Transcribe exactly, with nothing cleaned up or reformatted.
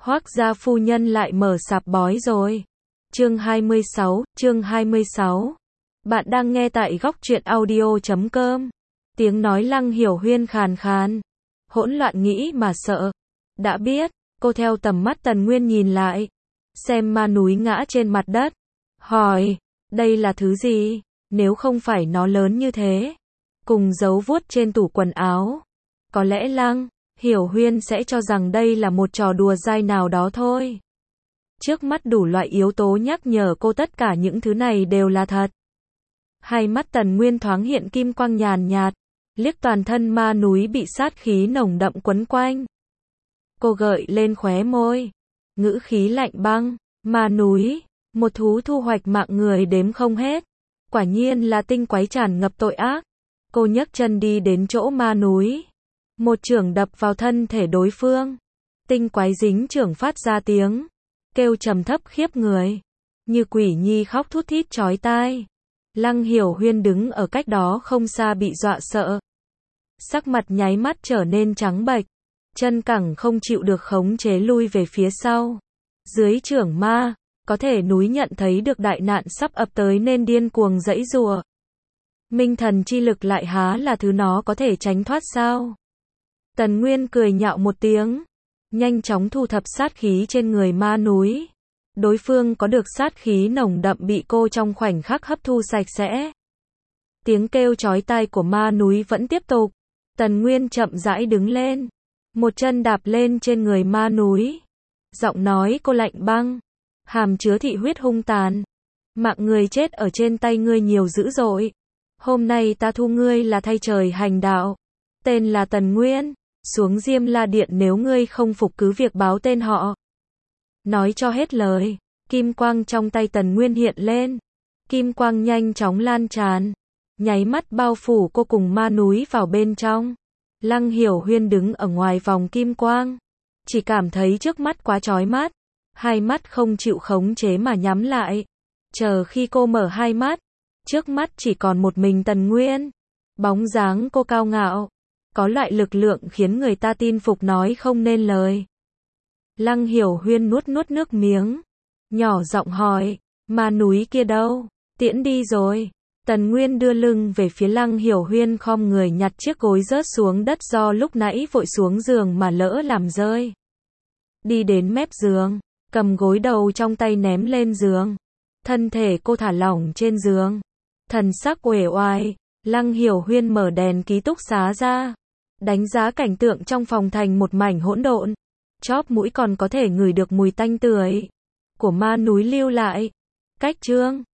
Hoác gia phu nhân lại mở sạp bói rồi. Chương hai mươi sáu, chương hai mươi sáu. Bạn đang nghe tại góc truyện audio chấm com. Tiếng nói Lăng Hiểu Huyên khàn khàn. Hỗn loạn nghĩ mà sợ. Đã biết, cô theo tầm mắt Tần Nguyên nhìn lại. Xem ma núi ngã trên mặt đất. Hỏi, đây là thứ gì? Nếu không phải nó lớn như thế. Cùng dấu vuốt trên tủ quần áo. Có lẽ Lăng Hiểu Huyên sẽ cho rằng đây là một trò đùa dai nào đó thôi. Trước mắt đủ loại yếu tố nhắc nhở cô tất cả những thứ này đều là thật. Hai mắt Tần Nguyên thoáng hiện kim quang nhàn nhạt, liếc toàn thân ma núi bị sát khí nồng đậm quấn quanh. Cô gợi lên khóe môi, ngữ khí lạnh băng, ma núi, một thú thu hoạch mạng người đếm không hết. Quả nhiên là tinh quái tràn ngập tội ác. Cô nhấc chân đi đến chỗ ma núi. Một chưởng đập vào thân thể đối phương. Tinh quái dính chưởng phát ra tiếng kêu trầm thấp khiếp người. Như quỷ nhi khóc thút thít chói tai. Lăng Hiểu Huyên đứng ở cách đó không xa bị dọa sợ. Sắc mặt nháy mắt trở nên trắng bệch. Chân cẳng không chịu được khống chế lui về phía sau. Dưới chưởng ma, có thể núi nhận thấy được đại nạn sắp ập tới nên điên cuồng giãy giụa. Minh thần chi lực lại há là thứ nó có thể tránh thoát sao? Tần Nguyên cười nhạo một tiếng, nhanh chóng thu thập sát khí trên người ma núi. Đối phương có được sát khí nồng đậm bị cô trong khoảnh khắc hấp thu sạch sẽ. Tiếng kêu chói tai của ma núi vẫn tiếp tục. Tần Nguyên chậm rãi đứng lên, một chân đạp lên trên người ma núi. Giọng nói cô lạnh băng, hàm chứa thị huyết hung tàn. Mạng người chết ở trên tay ngươi nhiều dữ dội. Hôm nay ta thu ngươi là thay trời hành đạo. Tên là Tần Nguyên. Xuống Diêm La Điện nếu ngươi không phục cứ việc báo tên họ. Nói cho hết lời, kim quang trong tay Tần Nguyên hiện lên. Kim quang nhanh chóng lan tràn, nháy mắt bao phủ cô cùng ma núi vào bên trong. Lăng Hiểu Huyên đứng ở ngoài vòng kim quang, chỉ cảm thấy trước mắt quá chói mắt. Hai mắt không chịu khống chế mà nhắm lại. Chờ khi cô mở hai mắt, trước mắt chỉ còn một mình Tần Nguyên. Bóng dáng cô cao ngạo, có loại lực lượng khiến người ta tin phục nói không nên lời. Lăng Hiểu Huyên nuốt nuốt nước miếng, nhỏ giọng hỏi, ma núi kia đâu? Tiễn đi rồi. Tần Nguyên đưa lưng về phía Lăng Hiểu Huyên khom người nhặt chiếc gối rớt xuống đất do lúc nãy vội xuống giường mà lỡ làm rơi. Đi đến mép giường, cầm gối đầu trong tay ném lên giường. Thân thể cô thả lỏng trên giường, thần sắc uể oải. Lăng Hiểu Huyên mở đèn ký túc xá ra, đánh giá cảnh tượng trong phòng thành một mảnh hỗn độn. Chóp mũi còn có thể ngửi được mùi tanh tưởi của ma núi lưu lại. Cách chương